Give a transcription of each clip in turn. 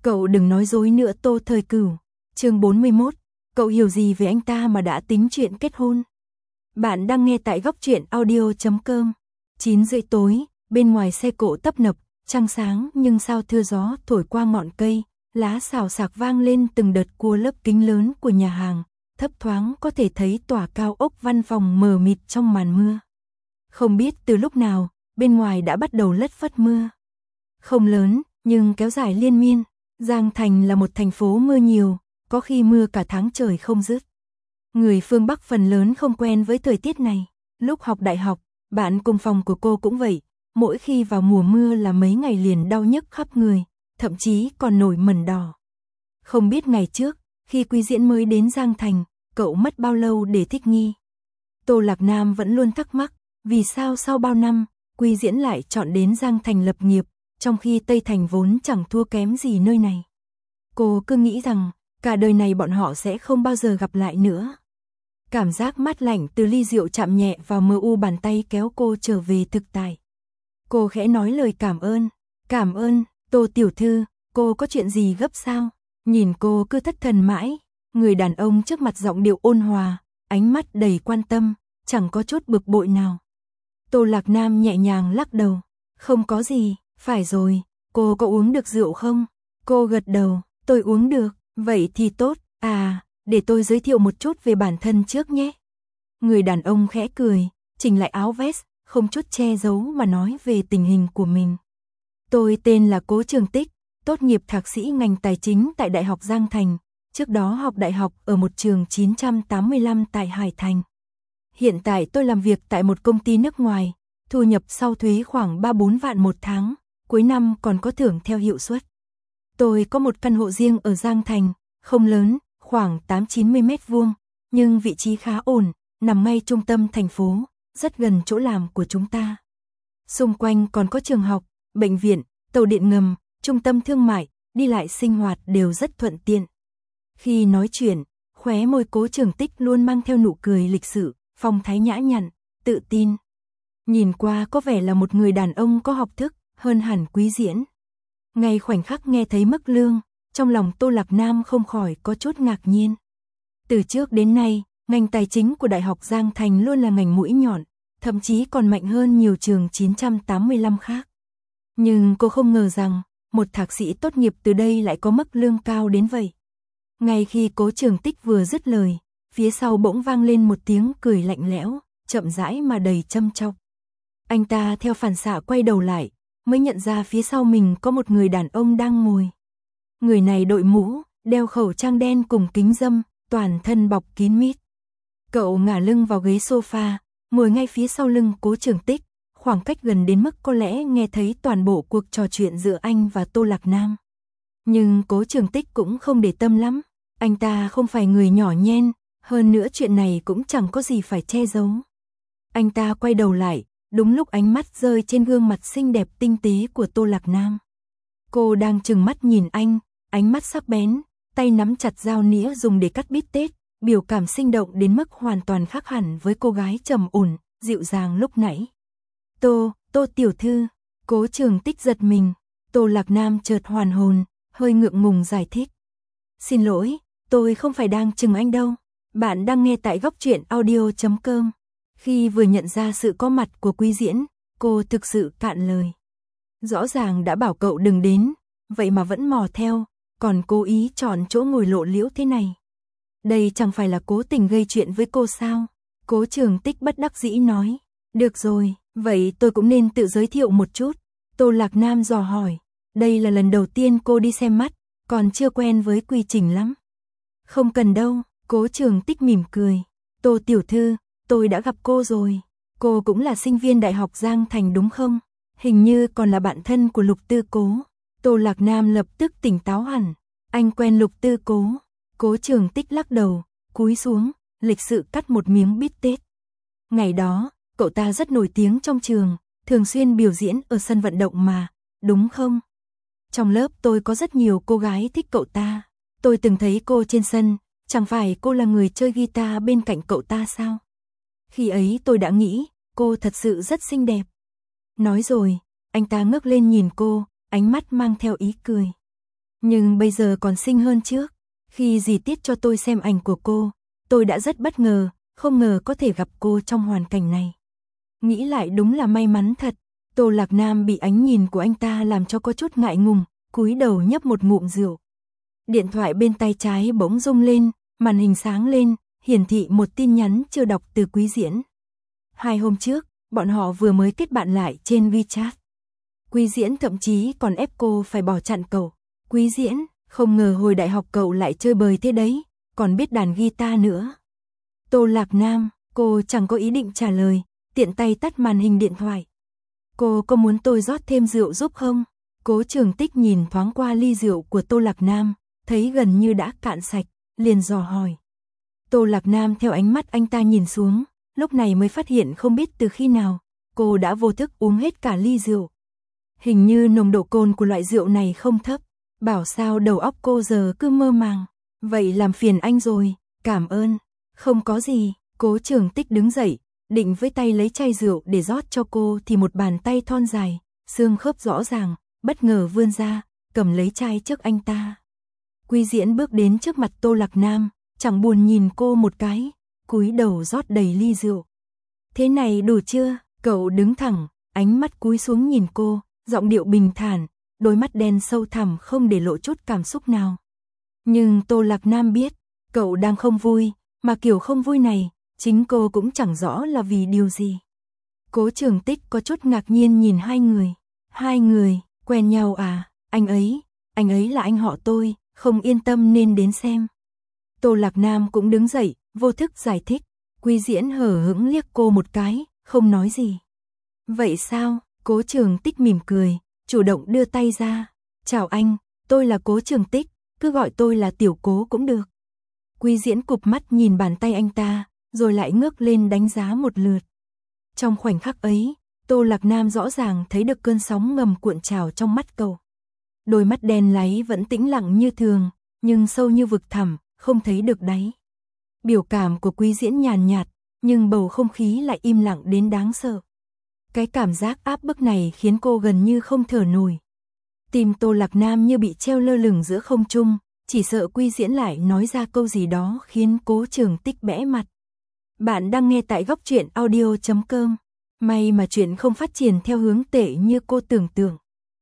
Cậu đừng nói dối nữa Tô Thời Cửu. Chương 41, cậu hiểu gì về anh ta mà đã tính chuyện kết hôn? Bạn đang nghe tại góc truyện audio.com. 9 rưỡi tối, bên ngoài xe cộ tấp nập, trăng sáng nhưng sao thưa gió thổi qua ngọn cây, lá xào xạc vang lên từng đợt qua lớp kính lớn của nhà hàng, thấp thoáng có thể thấy tòa cao ốc văn phòng mờ mịt trong màn mưa. Không biết từ lúc nào, bên ngoài đã bắt đầu lất phất mưa. Không lớn, nhưng kéo dài liên miên. Giang Thành là một thành phố mưa nhiều, có khi mưa cả tháng trời không dứt. Người phương Bắc phần lớn không quen với thời tiết này. Lúc học đại học, bạn cùng phòng của cô cũng vậy. Mỗi khi vào mùa mưa là mấy ngày liền đau nhức khắp người, thậm chí còn nổi mẩn đỏ. Không biết ngày trước, khi Quý Diễn mới đến Giang Thành, cậu mất bao lâu để thích nghi? Tô Lạc Nam vẫn luôn thắc mắc, vì sao sau bao năm, Quý Diễn lại chọn đến Giang Thành lập nghiệp, trong khi Tây Thành vốn chẳng thua kém gì nơi này. Cô cứ nghĩ rằng, cả đời này bọn họ sẽ không bao giờ gặp lại nữa. Cảm giác mát lạnh từ ly rượu chạm nhẹ vào mờ u bàn tay kéo cô trở về thực tại. Cô khẽ nói lời cảm ơn, Tô tiểu thư, cô có chuyện gì gấp sao? Nhìn cô cứ thất thần mãi, người đàn ông trước mặt giọng điệu ôn hòa, ánh mắt đầy quan tâm, chẳng có chút bực bội nào. Tô Lạc Nam nhẹ nhàng lắc đầu, không có gì, phải rồi, cô có uống được rượu không? Cô gật đầu, tôi uống được, vậy thì tốt, để tôi giới thiệu một chút về bản thân trước nhé. Người đàn ông khẽ cười, chỉnh lại áo vest, không chút che giấu mà nói về tình hình của mình. Tôi tên là Cố Trường Tích, tốt nghiệp thạc sĩ ngành tài chính tại Đại học Giang Thành, trước đó học đại học ở một trường 985 tại Hải Thành. Hiện tại tôi làm việc tại một công ty nước ngoài, thu nhập sau thuế khoảng 3-4 vạn một tháng, cuối năm còn có thưởng theo hiệu suất. Tôi có một căn hộ riêng ở Giang Thành, không lớn, khoảng 8-90 mét vuông, nhưng vị trí khá ổn, nằm ngay trung tâm thành phố, rất gần chỗ làm của chúng ta. Xung quanh còn có trường học, bệnh viện, tàu điện ngầm, trung tâm thương mại, đi lại sinh hoạt đều rất thuận tiện. Khi nói chuyện, khóe môi Cố Trường Tích luôn mang theo nụ cười lịch sự, phong thái nhã nhặn, tự tin. Nhìn qua có vẻ là một người đàn ông có học thức, hơn hẳn Quý Diễn. Ngay khoảnh khắc nghe thấy mức lương, trong lòng Tô Lạc Nam không khỏi có chút ngạc nhiên. Từ trước đến nay, ngành tài chính của Đại học Giang Thành luôn là ngành mũi nhọn, thậm chí còn mạnh hơn nhiều trường 985 khác. Nhưng cô không ngờ rằng, một thạc sĩ tốt nghiệp từ đây lại có mức lương cao đến vậy. Ngay khi Cố Trường Tích vừa dứt lời, phía sau bỗng vang lên một tiếng cười lạnh lẽo, chậm rãi mà đầy châm chọc. Anh ta theo phản xạ quay đầu lại, mới nhận ra phía sau mình có một người đàn ông đang ngồi. Người này đội mũ, đeo khẩu trang đen cùng kính râm, toàn thân bọc kín mít. Cậu ngả lưng vào ghế sofa, ngồi ngay phía sau lưng Cố Trường Tích, khoảng cách gần đến mức có lẽ nghe thấy toàn bộ cuộc trò chuyện giữa anh và Tô Lạc Nam. Nhưng Cố Trường Tích cũng không để tâm lắm, anh ta không phải người nhỏ nhen, hơn nữa chuyện này cũng chẳng có gì phải che giấu. Anh ta quay đầu lại, đúng lúc ánh mắt rơi trên gương mặt xinh đẹp tinh tế của Tô Lạc Nam. Cô đang trừng mắt nhìn anh, ánh mắt sắc bén, tay nắm chặt dao nĩa dùng để cắt bít tết, biểu cảm sinh động đến mức hoàn toàn khác hẳn với cô gái trầm ổn, dịu dàng lúc nãy. Tô tiểu thư, Cố Trường Tích giật mình, Tô Lạc Nam chợt hoàn hồn, hơi ngượng ngùng giải thích. Xin lỗi, tôi không phải đang trừng anh đâu, bạn đang nghe tại góc truyện audio.com. Khi vừa nhận ra sự có mặt của Quý Diễn, cô thực sự cạn lời. Rõ ràng đã bảo cậu đừng đến, vậy mà vẫn mò theo, còn cố ý chọn chỗ ngồi lộ liễu thế này. Đây chẳng phải là cố tình gây chuyện với cô sao? Cố Trường Tích bất đắc dĩ nói. Được rồi, vậy tôi cũng nên tự giới thiệu một chút. Tô Lạc Nam dò hỏi. Đây là lần đầu tiên cô đi xem mắt, còn chưa quen với quy trình lắm. Không cần đâu, Cố Trường Tích mỉm cười. Tô tiểu thư, tôi đã gặp cô rồi. Cô cũng là sinh viên Đại học Giang Thành đúng không? Hình như còn là bạn thân của Lục Tư Cố. Tô Lạc Nam lập tức tỉnh táo hẳn. Anh quen Lục Tư Cố. Cố Trường Tích lắc đầu, cúi xuống, lịch sự cắt một miếng bít tết. Ngày đó, cậu ta rất nổi tiếng trong trường, thường xuyên biểu diễn ở sân vận động mà, đúng không? Trong lớp tôi có rất nhiều cô gái thích cậu ta. Tôi từng thấy cô trên sân, chẳng phải cô là người chơi guitar bên cạnh cậu ta sao? Khi ấy tôi đã nghĩ, cô thật sự rất xinh đẹp. Nói rồi, anh ta ngước lên nhìn cô, ánh mắt mang theo ý cười. Nhưng bây giờ còn xinh hơn trước. Khi dì Tiết cho tôi xem ảnh của cô, tôi đã rất bất ngờ, không ngờ có thể gặp cô trong hoàn cảnh này. Nghĩ lại đúng là may mắn thật. Tô Lạc Nam bị ánh nhìn của anh ta làm cho có chút ngại ngùng, cúi đầu nhấp một ngụm rượu. Điện thoại bên tay trái bỗng rung lên, màn hình sáng lên, hiển thị một tin nhắn chưa đọc từ Quý Diễn. 2 hôm trước, bọn họ vừa mới kết bạn lại trên WeChat. Quý Diễn thậm chí còn ép cô phải bỏ chặn cậu. Quý Diễn, không ngờ hồi đại học cậu lại chơi bời thế đấy, còn biết đàn guitar nữa. Tô Lạc Nam, cô chẳng có ý định trả lời, tiện tay tắt màn hình điện thoại. Cô có muốn tôi rót thêm rượu giúp không? Cố Trường Tích nhìn thoáng qua ly rượu của Tô Lạc Nam, thấy gần như đã cạn sạch, liền dò hỏi. Tô Lạc Nam theo ánh mắt anh ta nhìn xuống, lúc này mới phát hiện không biết từ khi nào, cô đã vô thức uống hết cả ly rượu. Hình như nồng độ cồn của loại rượu này không thấp, bảo sao đầu óc cô giờ cứ mơ màng. Vậy làm phiền anh rồi, cảm ơn. Không có gì, Cố Trường Tích đứng dậy, định với tay lấy chai rượu để rót cho cô thì một bàn tay thon dài, xương khớp rõ ràng, bất ngờ vươn ra, cầm lấy chai trước anh ta. Quý Diễn bước đến trước mặt Tô Lạc Nam, chẳng buồn nhìn cô một cái, cúi đầu rót đầy ly rượu. Thế này đủ chưa? Cậu đứng thẳng, ánh mắt cúi xuống nhìn cô, giọng điệu bình thản, đôi mắt đen sâu thẳm không để lộ chút cảm xúc nào. Nhưng Tô Lạc Nam biết, cậu đang không vui, mà kiểu không vui này, chính cô cũng chẳng rõ là vì điều gì. Cố Trường Tích có chút ngạc nhiên nhìn hai người. Hai người, quen nhau à? Anh ấy là anh họ tôi, không yên tâm nên đến xem. Tô Lạc Nam cũng đứng dậy, vô thức giải thích. Quý Diễn hờ hững liếc cô một cái, không nói gì. Vậy sao? Cố Trường Tích mỉm cười, chủ động đưa tay ra. Chào anh, tôi là Cố Trường Tích, cứ gọi tôi là Tiểu Cố cũng được. Quý Diễn cụp mắt nhìn bàn tay anh ta, rồi lại ngước lên đánh giá một lượt. Trong khoảnh khắc ấy, Tô Lạc Nam rõ ràng thấy được cơn sóng ngầm cuộn trào trong mắt cậu. Đôi mắt đen láy vẫn tĩnh lặng như thường, nhưng sâu như vực thẳm, không thấy được đáy. Biểu cảm của Quý Diễn nhàn nhạt, nhưng bầu không khí lại im lặng đến đáng sợ. Cái cảm giác áp bức này khiến cô gần như không thở nổi. Tim Tô Lạc Nam như bị treo lơ lửng giữa không trung, chỉ sợ Quý Diễn lại nói ra câu gì đó khiến Cố Trường Tích bẽ mặt. Bạn đang nghe tại Góc Truyện Audio.com. May mà chuyện không phát triển theo hướng tệ như cô tưởng tượng.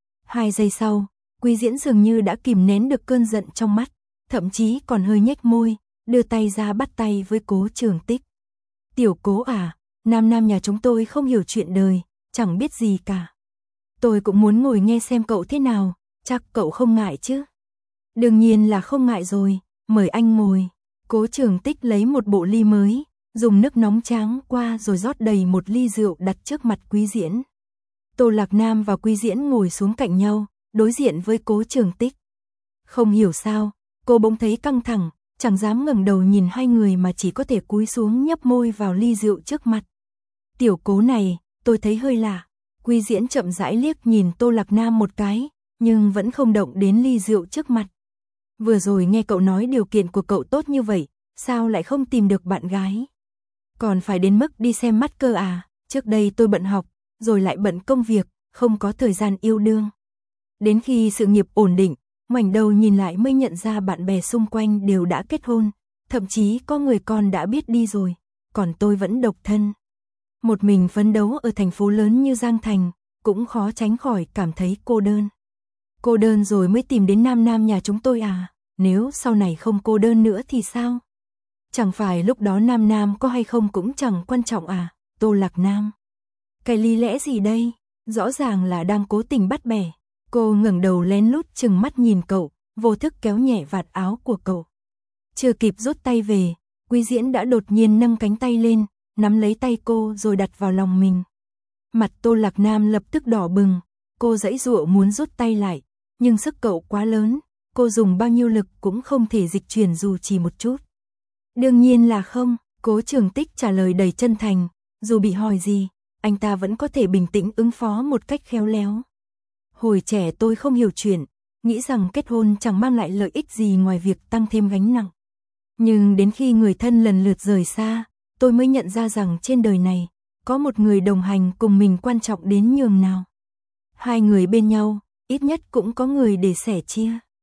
2 giây sau, Quý Diễn dường như đã kìm nén được cơn giận trong mắt, thậm chí còn hơi nhếch môi, đưa tay ra bắt tay với Cố Trường Tích. Tiểu Cố à, Nam nhà chúng tôi không hiểu chuyện đời, chẳng biết gì cả. Tôi cũng muốn ngồi nghe xem cậu thế nào, chắc cậu không ngại chứ? Đương nhiên là không ngại rồi, mời anh ngồi. Cố Trường Tích lấy một bộ ly mới, dùng nước nóng tráng qua rồi rót đầy một ly rượu đặt trước mặt Quý Diễn. Tô Lạc Nam và Quý Diễn ngồi xuống cạnh nhau, đối diện với Cố Trường Tích. Không hiểu sao, cô bỗng thấy căng thẳng, chẳng dám ngẩng đầu nhìn hai người mà chỉ có thể cúi xuống nhấp môi vào ly rượu trước mặt. Tiểu Cố này, tôi thấy hơi lạ. Quý Diễn chậm rãi liếc nhìn Tô Lạc Nam một cái, nhưng vẫn không động đến ly rượu trước mặt. Vừa rồi nghe cậu nói điều kiện của cậu tốt như vậy, sao lại không tìm được bạn gái? Còn phải đến mức đi xem mắt cơ à? Trước đây tôi bận học, rồi lại bận công việc, không có thời gian yêu đương. Đến khi sự nghiệp ổn định, ngoảnh đầu nhìn lại mới nhận ra bạn bè xung quanh đều đã kết hôn, thậm chí có người con đã biết đi rồi, còn tôi vẫn độc thân. Một mình phấn đấu ở thành phố lớn như Giang Thành, cũng khó tránh khỏi cảm thấy cô đơn. Cô đơn rồi mới tìm đến Nam nhà chúng tôi à? Nếu sau này không cô đơn nữa thì sao? Chẳng phải lúc đó Nam có hay không cũng chẳng quan trọng à? Tô Lạc Nam. Cái lý lẽ gì đây? Rõ ràng là đang cố tình bắt bẻ. Cô ngẩng đầu lén lút chừng mắt nhìn cậu, vô thức kéo nhẹ vạt áo của cậu. Chưa kịp rút tay về, Quý Diễn đã đột nhiên nâng cánh tay lên, nắm lấy tay cô rồi đặt vào lòng mình. Mặt Tô Lạc Nam lập tức đỏ bừng, cô giãy giụa muốn rút tay lại, nhưng sức cậu quá lớn, cô dùng bao nhiêu lực cũng không thể dịch chuyển dù chỉ một chút. Đương nhiên là không, Cố Trường Tích trả lời đầy chân thành, dù bị hỏi gì, anh ta vẫn có thể bình tĩnh ứng phó một cách khéo léo. Hồi trẻ tôi không hiểu chuyện, nghĩ rằng kết hôn chẳng mang lại lợi ích gì ngoài việc tăng thêm gánh nặng. Nhưng đến khi người thân lần lượt rời xa, tôi mới nhận ra rằng trên đời này, có một người đồng hành cùng mình quan trọng đến nhường nào. Hai người bên nhau, ít nhất cũng có người để sẻ chia.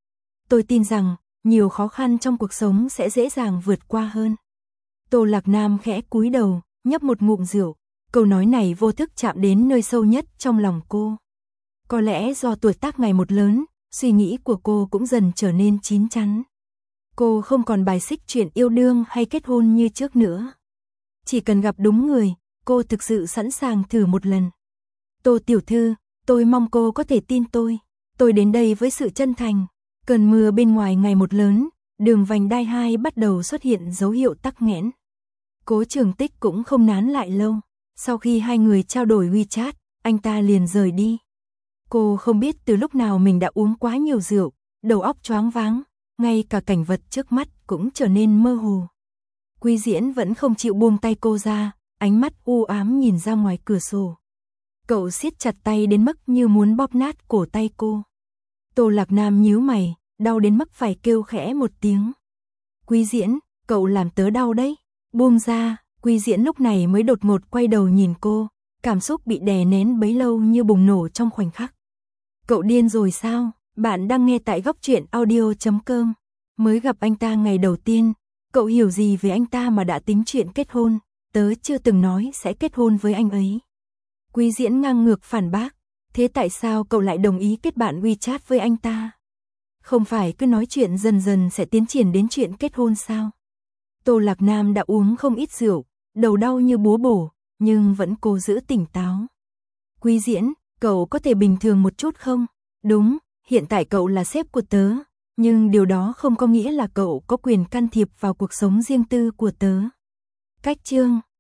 tôi tin rằng, nhiều khó khăn trong cuộc sống sẽ dễ dàng vượt qua hơn. Tô Lạc Nam khẽ cúi đầu, nhấp một ngụm rượu, câu nói này vô thức chạm đến nơi sâu nhất trong lòng cô. Có lẽ do tuổi tác ngày một lớn, suy nghĩ của cô cũng dần trở nên chín chắn. Cô không còn bài xích chuyện yêu đương hay kết hôn như trước nữa. Chỉ cần gặp đúng người, cô thực sự sẵn sàng thử một lần. Tô tiểu thư, tôi mong cô có thể tin tôi. Tôi đến đây với sự chân thành. Cơn mưa bên ngoài ngày một lớn, đường vành đai 2 bắt đầu xuất hiện dấu hiệu tắc nghẽn. Cố Trường Tích cũng không nán lại lâu. Sau khi hai người trao đổi WeChat, anh ta liền rời đi. Cô không biết từ lúc nào mình đã uống quá nhiều rượu, đầu óc choáng váng, ngay cả cảnh vật trước mắt cũng trở nên mơ hồ. Quý Diễn vẫn không chịu buông tay cô ra, ánh mắt u ám nhìn ra ngoài cửa sổ. Cậu siết chặt tay đến mức như muốn bóp nát cổ tay cô. Tô Lạc Nam nhíu mày, đau đến mức phải kêu khẽ một tiếng. Quý Diễn, cậu làm tớ đau đấy. Buông ra, Quý Diễn lúc này mới đột ngột quay đầu nhìn cô, cảm xúc bị đè nén bấy lâu như bùng nổ trong khoảnh khắc. Cậu điên rồi sao? Bạn đang nghe tại góc truyện audio.com. Mới gặp anh ta ngày đầu tiên, cậu hiểu gì về anh ta mà đã tính chuyện kết hôn, tớ chưa từng nói sẽ kết hôn với anh ấy. Quý Diễn ngang ngược phản bác, thế tại sao cậu lại đồng ý kết bạn WeChat với anh ta? Không phải cứ nói chuyện dần dần sẽ tiến triển đến chuyện kết hôn sao? Tô Lạc Nam đã uống không ít rượu, đầu đau như búa bổ, nhưng vẫn cố giữ tỉnh táo. Quý Diễn, cậu có thể bình thường một chút không? Đúng, hiện tại cậu là sếp của tớ, nhưng điều đó không có nghĩa là cậu có quyền can thiệp vào cuộc sống riêng tư của tớ. Cách chương